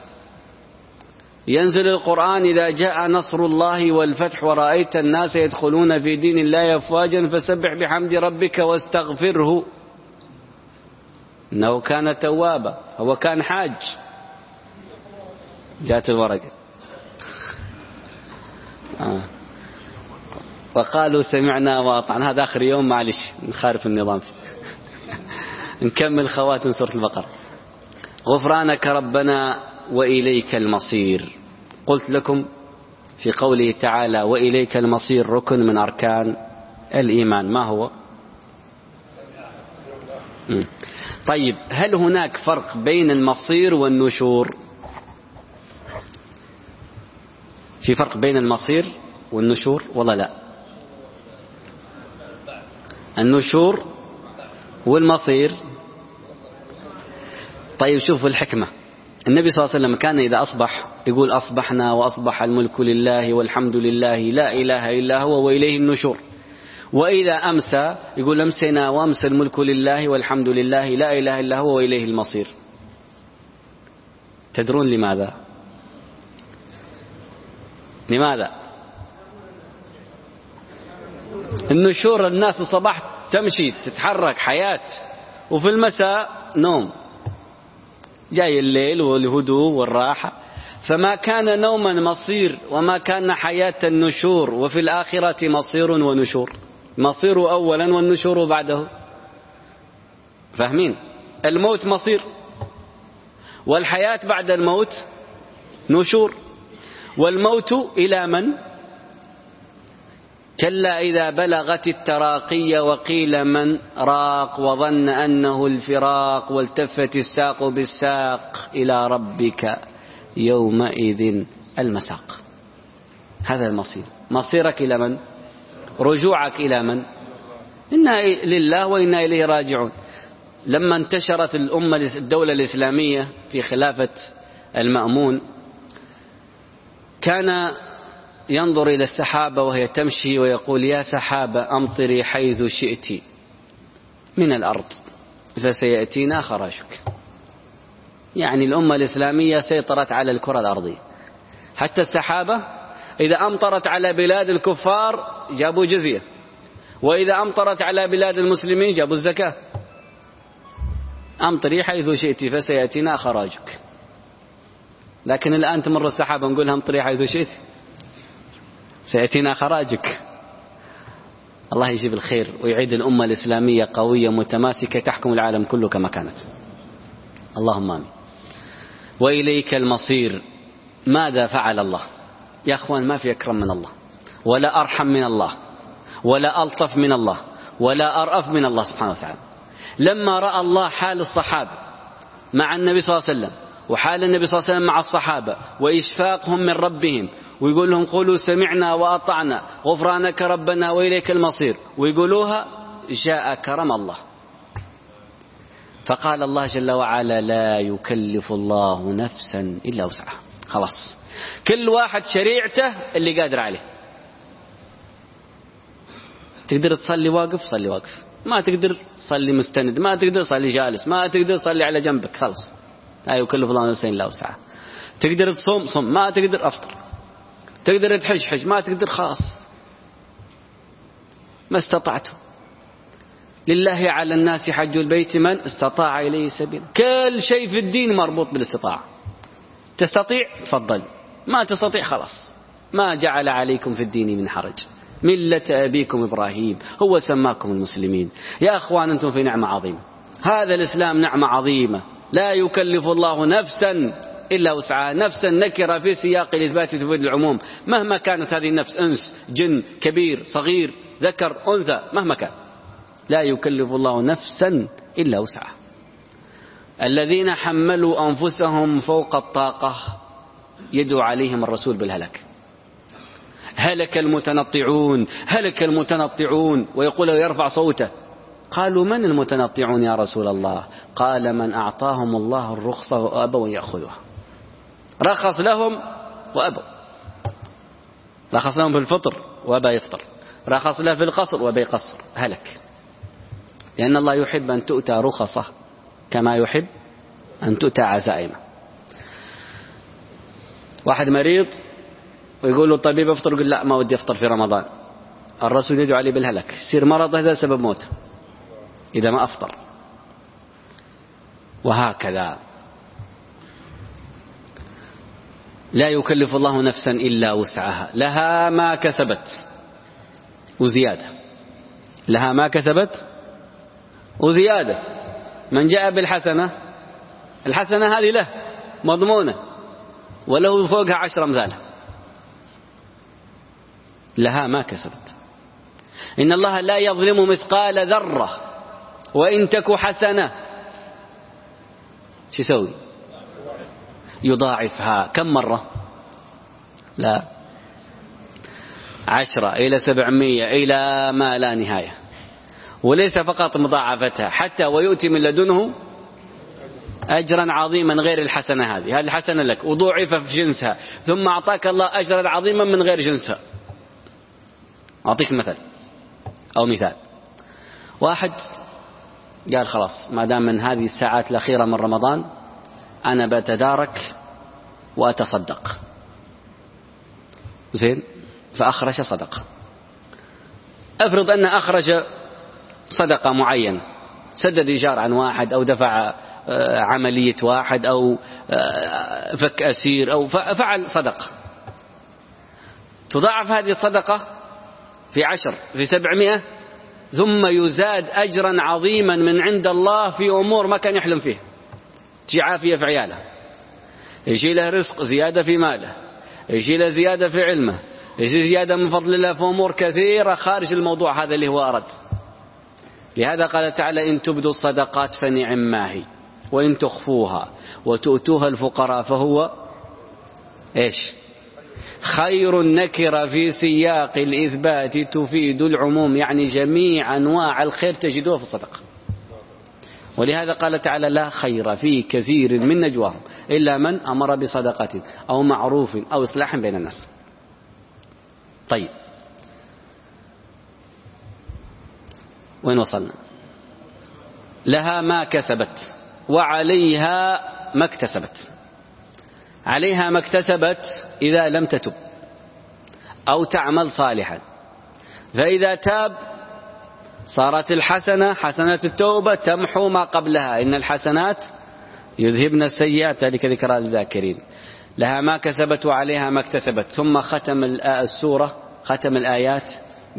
ينزل القرآن: إذا جاء نصر الله والفتح ورأيت الناس يدخلون في دين الله أفواجا فسبح بحمد ربك واستغفره إنه كان توابا. هو كان حاج، جاءت الورقة آه. وقالوا سمعنا وأطعنا. هذا آخر يوم، معلش نخالف النظام نكمل خواتم سورة البقرة. غفرانك ربنا وإليك المصير. قلت لكم في قوله تعالى وإليك المصير ركن من أركان الإيمان. ما هو؟ م. طيب، هل هناك فرق بين المصير والنشور؟ في فرق بين المصير والنشور والله لا؟ النشور والمصير. طيب شوفوا الحكمة. النبي صلى الله عليه وسلم كان إذا أصبح يقول: أصبحنا وأصبح الملك لله والحمد لله لا إله إلا هو وإليه النشور. وإذا أمسى يقول: أمسينا وأمسى الملك لله والحمد لله لا إله إلا هو وإليه المصير. تدرون لماذا؟ لماذا؟ النشور الناس الصباح تمشي تتحرك حياة، وفي المساء نوم، جاي الليل والهدوء والراحة. فما كان نوما مصير وما كان حياة النشور، وفي الآخرة مصير ونشور. مصير أولا والنشور بعده. فاهمين؟ الموت مصير، والحياة بعد الموت نشور. والموت إلى من؟ كلا إذا بلغت التراقي وقيل من راق وظن أنه الفراق والتفت الساق بالساق إلى ربك يومئذ المساق. هذا المصير. مصيرك إلى من؟ رجوعك إلى من؟ إنا لله وإنا إليه راجعون. لما انتشرت الأمة الدولة الإسلامية في خلافة المأمون، كان ينظر إلى السحابة وهي تمشي ويقول: يا سحابة أمطري حيث شئت من الأرض فسيأتينا خراجك. يعني الأمة الإسلامية سيطرت على الكرة الأرضية. حتى السحابة إذا أمطرت على بلاد الكفار جابوا جزية، وإذا أمطرت على بلاد المسلمين جابوا الزكاة. أمطري حيث شئت فسيأتينا خراجك. لكن الآن تمر السحابة نقولها أمطري حيث شئت سيأتينا خراجك. الله يجيب الخير ويعيد الأمة الإسلامية قوية متماسكة تحكم العالم كله كما كانت. اللهم آمين. وإليك المصير. ماذا فعل الله؟ يا أخوان، ما في أكرم من الله، ولا أرحم من الله، ولا ألطف من الله، ولا أرأف من الله سبحانه وتعالى. لما رأى الله حال الصحابة مع النبي صلى الله عليه وسلم، وحال النبي صلى الله عليه وسلم مع الصحابة، وإشفاقهم من ربهم، ويقول لهم: قولوا سمعنا وأطعنا غفرانك ربنا وإليك المصير، ويقولوها، جاء كرم الله. فقال الله جل وعلا: لا يكلف الله نفسا إلا وسعها. خلاص، كل واحد شريعته اللي قادر عليه. تقدر تصلي واقف صلي واقف، ما تقدر صلي مستند، ما تقدر صلي جالس، ما تقدر صلي على جنبك. خلاص، لا يكلف الله نفسا إلا وسعها. تقدر تصوم صم، ما تقدر أفطر. تقدر تحج حج، ما تقدر خلاص، ما استطعته. لله على الناس حج البيت من استطاع إليه سبيلا. كل شيء في الدين مربوط بالاستطاعة. تستطيع تفضل، ما تستطيع خلاص. ما جعل عليكم في الدين من حرج، ملة أبيكم إبراهيم هو سماكم المسلمين. يا أخوان، أنتم في نعمة عظيمة. هذا الإسلام نعمة عظيمة، لا يكلف الله نفسا إلا وسعها. نفسا نكرة في سياق الإثبات تفيد العموم، مهما كانت هذه النفس، أنس، جن، كبير، صغير، ذكر، أنثى، مهما كان، لا يكلف الله نفسا إلا وسعها. الذين حملوا أنفسهم فوق الطاقة يدعو عليهم الرسول بالهلاك. هلك المتنطعون، هلك المتنطعون، ويقول ويرفع صوته. قالوا من المتنطعون يا رسول الله؟ قال من أعطاهم الله الرخصة وأبوا يأخذوها. رخص لهم وأبوا، رخص لهم في الفطر وأبى يفطر، رخص له في القصر وأبى يقصر، هلك. لأن الله يحب أن تؤتى رخصه كما يحب أن تؤتى عزائمه. واحد مريض ويقول له الطبيب افطر، يقول لا ما ودي افطر في رمضان، الرسول يدعو عليه بالهلك، يصير مرض هذا سبب موته إذا ما أفطر. وهكذا لا يكلف الله نفسا إلا وسعها، لها ما كسبت وزيادة، لها ما كسبت وزيادة. من جاء بالحسنة، الحسنة هذه له مضمونة وله فوقها عشر أمثالها، لها ما كسبت. إن الله لا يظلم مثقال ذرة وإن تك حسنة شو يسوي؟ يضاعفها. كم مرة؟ لا، عشرة إلى سبعمية إلى ما لا نهاية. وليس فقط مضاعفتها، حتى ويؤتي من لدنه أجرا عظيما غير الحسنة هذه. هذه الحسنة لك وضوعف في جنسها، ثم أعطاك الله أجرا عظيما من غير جنسها. أعطيك مثل أو مثال. واحد قال خلاص ما دام من هذه الساعات الأخيرة من رمضان أنا بتدارك وأتصدق، زين، فأخرج صدقة. أفرض أن أخرج صدقة معينة، سدد إيجار عن واحد أو دفع عملية واحد أو فك أسير أو فعل صدقة، تضاعف هذه الصدقة في عشر في سبعمائة، ثم يزاد أجرا عظيما من عند الله في أمور ما كان يحلم فيه. تجي عافية في عياله، يجي له رزق زيادة في ماله، يجي له زيادة في علمه، يجي زيادة من فضل الله في أمور كثيرة خارج الموضوع هذا اللي هو أرد. لهذا قال تعالى إن تبدوا الصدقات فنعم ما هي وإن تخفوها وتؤتوها الفقراء فهو إيش؟ خير. النكرة في سياق الإثبات تفيد العموم، يعني جميع أنواع الخير تجدوها في الصدقة. ولهذا قال تعالى لا خير في كثير من نجواهم إلا من أمر بصدقة أو معروف أو إصلاح بين الناس. طيب وين وصلنا؟ لها ما كسبت وعليها ما اكتسبت. عليها ما اكتسبت إذا لم تتب أو تعمل صالحا، فإذا تاب صارت الحسنة حسنة التوبة تمحو ما قبلها، إن الحسنات يذهبن السيئات ذلك ذكرى للذاكرين. لها ما كسبت وعليها ما اكتسبت. ثم ختم السورة، ختم الآيات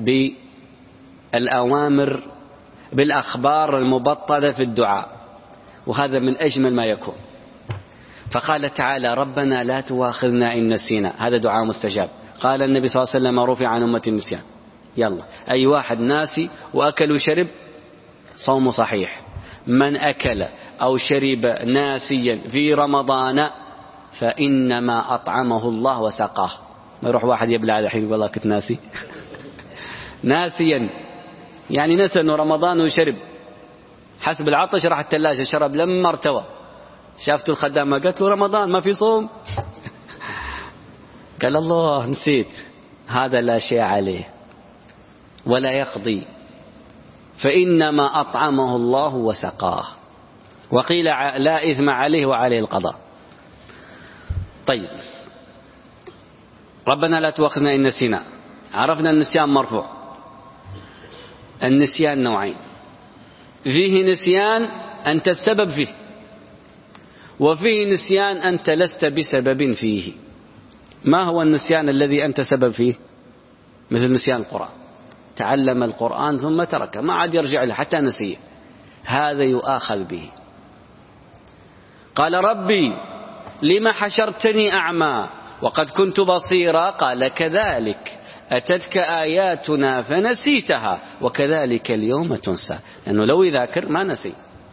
بالأوامر، بالأخبار المبطلة في الدعاء، وهذا من أجمل ما يكون. فقال تعالى ربنا لا تواخذنا إن نسينا، هذا دعاء مستجاب. قال النبي صلى الله عليه وسلم رفع عن أمة النسيان. يلا أي واحد ناسي وأكل وشرب صوم صحيح. من أكل أو شرب ناسيا في رمضان فإنما أطعمه الله وسقاه. ما يروح واحد يبلع الحين والله كنت ناسي ناسيا يعني نسى أنه رمضان وشرب، حسب العطش راح الثلاجة شرب لما ارتوى. شافته الخدامة قالت له رمضان ما في صوم قال الله نسيت. هذا لا شيء عليه ولا يقضي، فإنما أطعمه الله وسقاه. وقيل لا إثم عليه وعليه القضاء. طيب ربنا لا تواخذنا إن نسينا. عرفنا النسيان مرفوع. النسيان نوعين، فيه نسيان أنت السبب فيه، وفيه نسيان أنت لست بسبب فيه. ما هو النسيان الذي أنت سبب فيه؟ مثل نسيان القرآن، تعلم القرآن ثم تركه ما عاد يرجع له حتى نسيه، هذا يؤاخذ به. قال ربي لما حشرتني أعمى وقد كنت بصيرا قال كذلك أتتك آياتنا فنسيتها وكذلك اليوم تنسى. لأنه لو يذاكر ما نسي.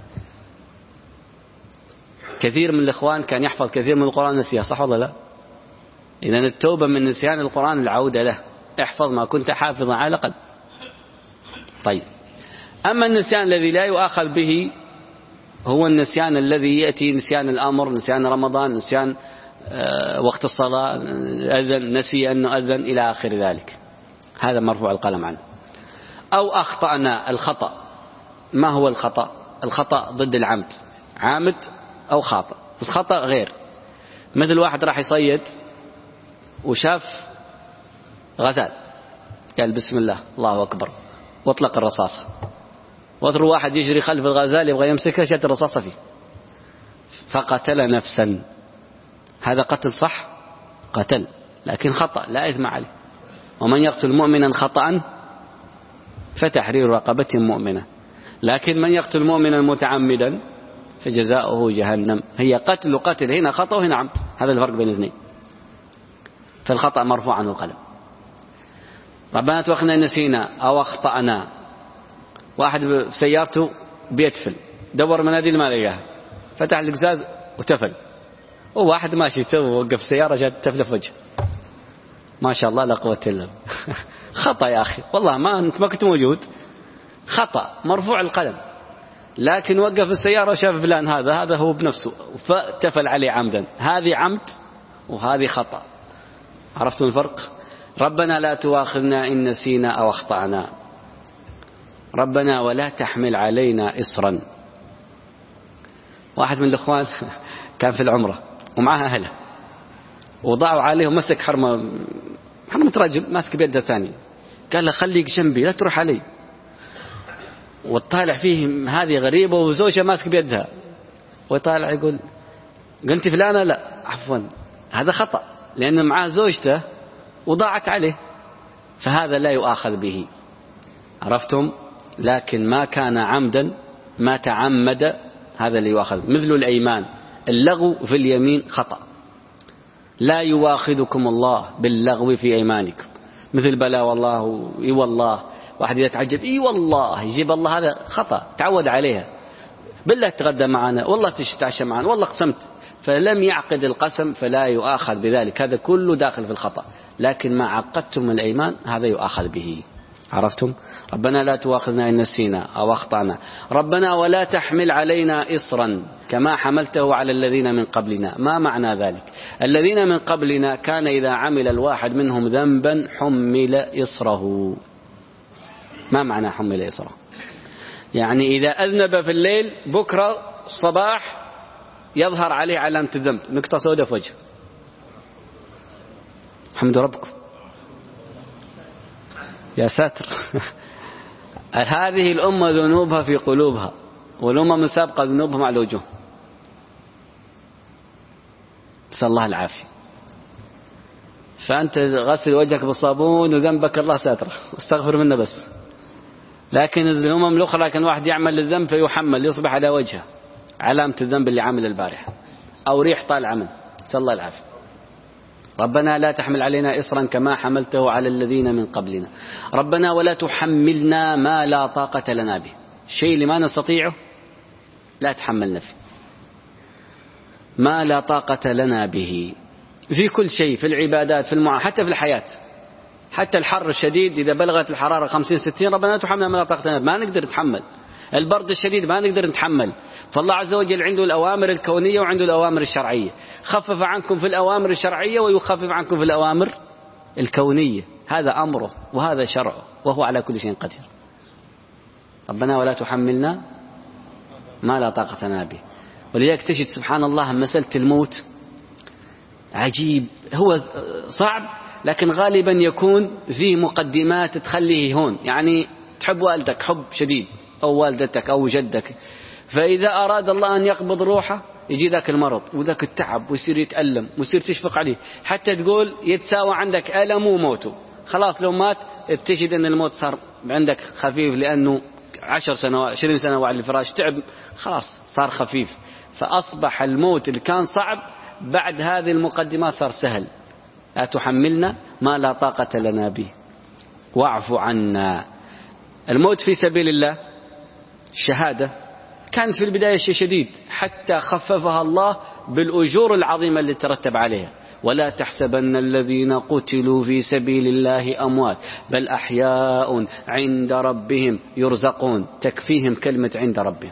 كثير من الإخوان كان يحفظ كثير من القرآن نسيه، صح ولا لا؟ إذن التوبة من نسيان القرآن العودة له. احفظ ما كنت حافظا على الأقل. طيب، أما النسيان الذي لا يؤاخذ به هو النسيان الذي يأتي نسيان الأمر، نسيان رمضان، نسيان وقت الصلاة، أذن نسي أنه أذن إلى آخر ذلك، هذا مرفوع القلم عنه. أو أخطأنا، الخطأ. ما هو الخطأ؟ الخطأ ضد العمد، عامد أو خاطئ. الخطأ غير، مثل واحد راح يصيد وشاف غزال قال بسم الله الله أكبر واطلق الرصاصة، وأثر واحد يجري خلف الغزال يبغى يمسكه شات الرصاصة فيه فقتل نفسا. هذا قتل صح؟ قتل، لكن خطأ لا إثم عليه. ومن يقتل مؤمنا خطأ فتحرير رقبة مؤمنة. لكن من يقتل مؤمنا متعمدا فجزاؤه جهنم. هي قتل قتل، هنا خطأ وهنا عمد، هذا الفرق بين الاثنين. فالخطأ مرفوع عنه القلم. ربنا توخنا نسينا أو أخطأنا. واحد في سيارته بيتفل، دور مناديل ما لقاها، فتح القزاز وتفل. وواحد ماشي تو وقف السيارة جات تفل في وجهه، ما شاء الله لا قوة إلا بالله. خطأ يا أخي، والله ما أنت ما كنت موجود، خطأ مرفوع القلم. لكن وقف السيارة وشاف فلان هذا هذا هو بنفسه فتفل عليه عمدا، هذه عمد وهذه خطأ. عرفتوا الفرق؟ ربنا لا تواخذنا إن نسينا أو أخطأنا. ربنا ولا تحمل علينا إصرا. واحد من الإخوان كان في العمرة ومعها أهله وضعوا عليه ومسك حرمة حرمة رجل ماسك بيده ثاني، قال له خليك جنبي لا تروح علي. وطالع فيه هذه غريبة وزوجها ماسك بيدها، وطالع يقول قلت فلانة لا عفوا، هذا خطأ لأن معاه زوجته وضاعت عليه، فهذا لا يؤاخذ به. عرفتم؟ لكن ما كان عمدا ما تعمد هذا اللي يؤاخذ. مثل الأيمان، اللغو في اليمين خطأ. لا يواخذكم الله باللغو في أيمانكم، مثل بلا والله إي والله. واحد يتعجب إي والله يجيب الله، هذا خطأ تعود عليها. بالله تغدى معنا، والله تتعشى معنا، والله قسمت، فلم يعقد القسم فلا يؤاخذ بذلك. هذا كله داخل في الخطأ. لكن ما عقدتم الأيمان هذا يؤاخذ به. عرفتم؟ ربنا لا تواخذنا إن نسينا أو أخطأنا. ربنا ولا تحمل علينا إصرا كما حملته على الذين من قبلنا. ما معنى ذلك؟ الذين من قبلنا كان إذا عمل الواحد منهم ذنبا حمل إصره. ما معنى حمل إصره؟ يعني إذا أذنب في الليل بكرة الصباح يظهر عليه علامة الذنب، نقطة سوداء في وجهه. الحمد ربكم يا ساتر. هذه الأمة ذنوبها في قلوبها، والأمة من سابقة ذنوبهم على الوجوه. نسأل الله العافية. فأنت غسل وجهك بالصابون وذنبك الله ساتر واستغفر منه بس. لكن الأمم الأخرى كان واحد يعمل الذنب فيحمل يصبح على وجهه علامة الذنب اللي عمل البارحة، أو ريح طالعة منه. نسأل الله العافية. ربنا لا تحمل علينا إصرا كما حملته على الذين من قبلنا. ربنا ولا تحملنا ما لا طاقة لنا به. الشيء اللي ما نستطيعه لا تحملنا فيه. ما لا طاقة لنا به في كل شيء، في العبادات، في المعاملات، حتى في الحياة. حتى الحر الشديد إذا بلغت الحرارة خمسين ستين ربنا لا تحملنا ما لا طاقة لنا به، ما نقدر نتحمل. البرد الشديد ما نقدر نتحمل. فالله عز وجل عنده الأوامر الكونية وعنده الأوامر الشرعية. خفف عنكم في الأوامر الشرعية ويخفف عنكم في الأوامر الكونية. هذا أمره وهذا شرعه وهو على كل شيء قدير. ربنا ولا تحملنا ما لا طاقة لنا به. ولذلك تجد سبحان الله مسألة الموت عجيب، هو صعب لكن غالبا يكون فيه مقدمات تخليه هون. يعني تحب والدك حب شديد أو والدتك أو جدك، فإذا أراد الله أن يقبض روحه يجي ذاك المرض وذاك التعب ويصير يتألم ويصير تشفق عليه، حتى تقول يتساوى عندك ألم وموته. خلاص لو مات بتجد أن الموت صار عندك خفيف لأنه عشر سنوات عشرين سنة على الفراش تعب خلاص صار خفيف. فأصبح الموت اللي كان صعب بعد هذه المقدمات صار سهل. لا تحملنا ما لا طاقة لنا به واعف عنا. الموت في سبيل الله شهادة كانت في البداية شيء شديد حتى خففها الله بالأجور العظيمة اللي ترتب عليها. ولا تحسبن الذين قتلوا في سبيل الله أموات بل أحياء عند ربهم يرزقون. تكفيهم كلمة عند ربهم.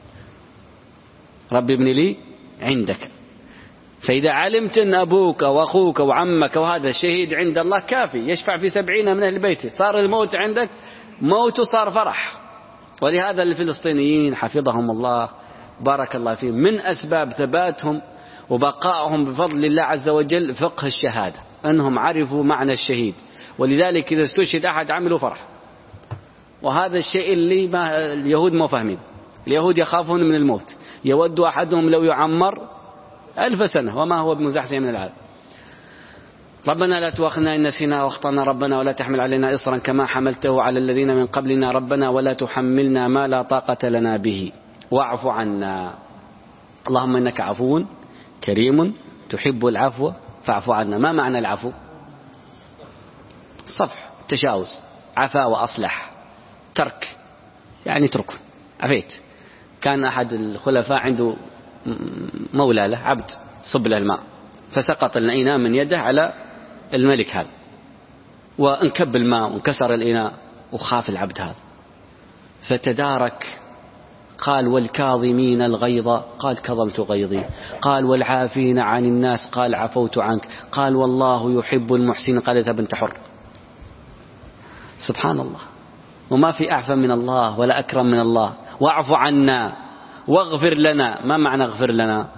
ربي ابن لي عندك. فإذا علمت أن أبوك وأخوك وعمك وهذا شهيد عند الله كافي يشفع في سبعين من أهل بيته. صار الموت عندك موت صار فرح. ولهذا الفلسطينيين حفظهم الله بارك الله فيهم من أسباب ثباتهم وبقائهم بفضل الله عز وجل فقه الشهادة. أنهم عرفوا معنى الشهيد. ولذلك إذا استشهد أحد عملوا فرح. وهذا الشيء اللي ما اليهود ما فاهمين. اليهود يخافون من الموت. يود أحدهم لو يعمر ألف سنة وما هو بمزحزح من العذاب. ربنا لا تؤاخذنا إن نسينا واخطأنا ربنا ولا تحمل علينا إصرا كما حملته على الذين من قبلنا ربنا ولا تحملنا ما لا طاقة لنا به واعف عنا. اللهم إنك عفو كريم تحب العفو فاعف عنا. ما معنى العفو؟ صفح تجاوز. عفا وأصلح ترك يعني ترك عفيت. كان أحد الخلفاء عنده مولى له عبد صب له الماء فسقط الإناء من يده على الملك هذا وانكب الماء وانكسر الإناء وخاف العبد هذا فتدارك. قال والكاظمين الغيظ قال كظمت غيظي. قال والعافين عن الناس قال عفوت عنك. قال والله يحب المحسنين قال اذهب انت حر. سبحان الله. وما في أعفى من الله ولا أكرم من الله. واعف عنا واغفر لنا. ما معنى اغفر لنا؟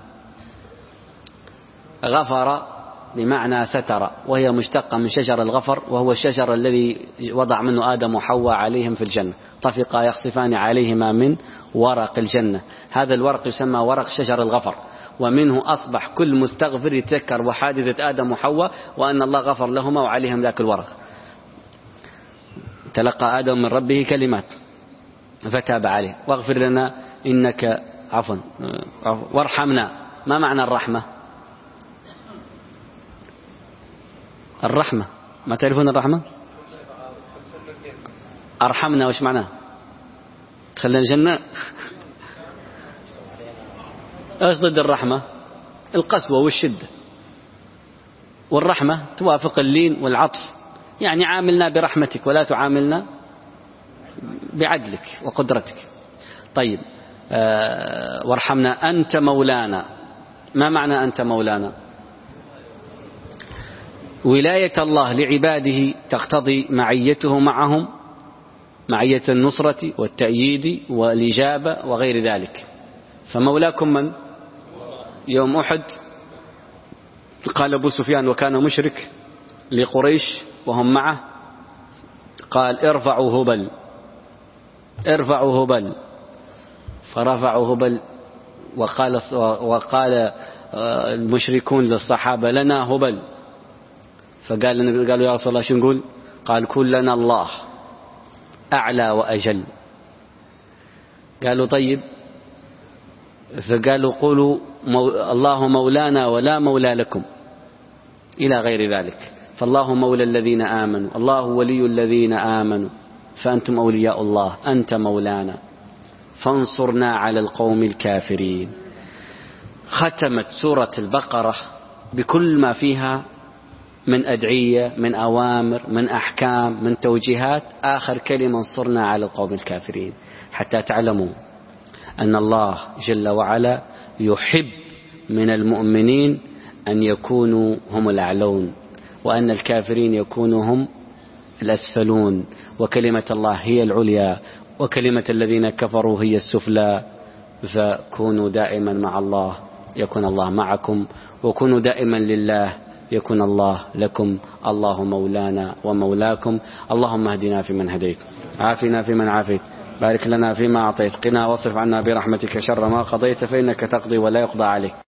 غفر بمعنى ستر وهي مشتقة من شجر الغفر وهو الشجر الذي وضع منه آدم وحواء عليهم في الجنة. طفقا يخصفان عليهما من ورق الجنة. هذا الورق يسمى ورق شجر الغفر ومنه أصبح كل مستغفر يتذكر وحادثة آدم وحواء وأن الله غفر لهما وعليهم ذاك الورق. تلقى آدم من ربه كلمات فتاب عليه. واغفر لنا إنك عفوا وارحمنا. ما معنى الرحمة؟ الرحمة ما تعرفون الرحمة؟ أرحمنا وش معناه؟ خلنا الجنة. ايش ضد الرحمة؟ القسوة والشدة. والرحمة توافق اللين والعطف يعني عاملنا برحمتك ولا تعاملنا بعدلك وقدرتك. طيب آه وارحمنا أنت مولانا. ما معنى أنت مولانا؟ ولاية الله لعباده تقتضي معيته معهم معية النصرة والتأييد والإجابة وغير ذلك. فمولاكم من؟ يوم أحد قال أبو سفيان وكان مشرك لقريش وهم معه قال ارفعوا هبل ارفعوا هبل. فرفعوا هبل وقال, وقال المشركون للصحابة لنا هبل. فقال النبي قالوا يا رسول الله شو نقول؟ قال كلنا الله أعلى وأجل. قالوا طيب. فقالوا قولوا مو الله مولانا ولا مولى لكم إلى غير ذلك. فالله مولى الذين آمنوا الله ولي الذين آمنوا فأنتم أولياء الله أنت مولانا فانصرنا على القوم الكافرين. ختمت سورة البقرة بكل ما فيها من أدعية من أوامر من أحكام من توجيهات. آخر كلمة انصرنا على القوم الكافرين حتى تعلموا أن الله جل وعلا يحب من المؤمنين أن يكونوا هم الأعلون وأن الكافرين يكونوا هم الأسفلون. وكلمة الله هي العليا وكلمة الذين كفروا هي السفلى. فكونوا دائما مع الله يكون الله معكم وكونوا دائما لله يكون الله لكم. الله مولانا ومولاكم. اللهم اهدنا فيمن هديت عافنا فيمن عافيت بارك لنا فيما أعطيت قنا واصرف عنا برحمتك شر ما قضيت فإنك تقضي ولا يقضى عليك.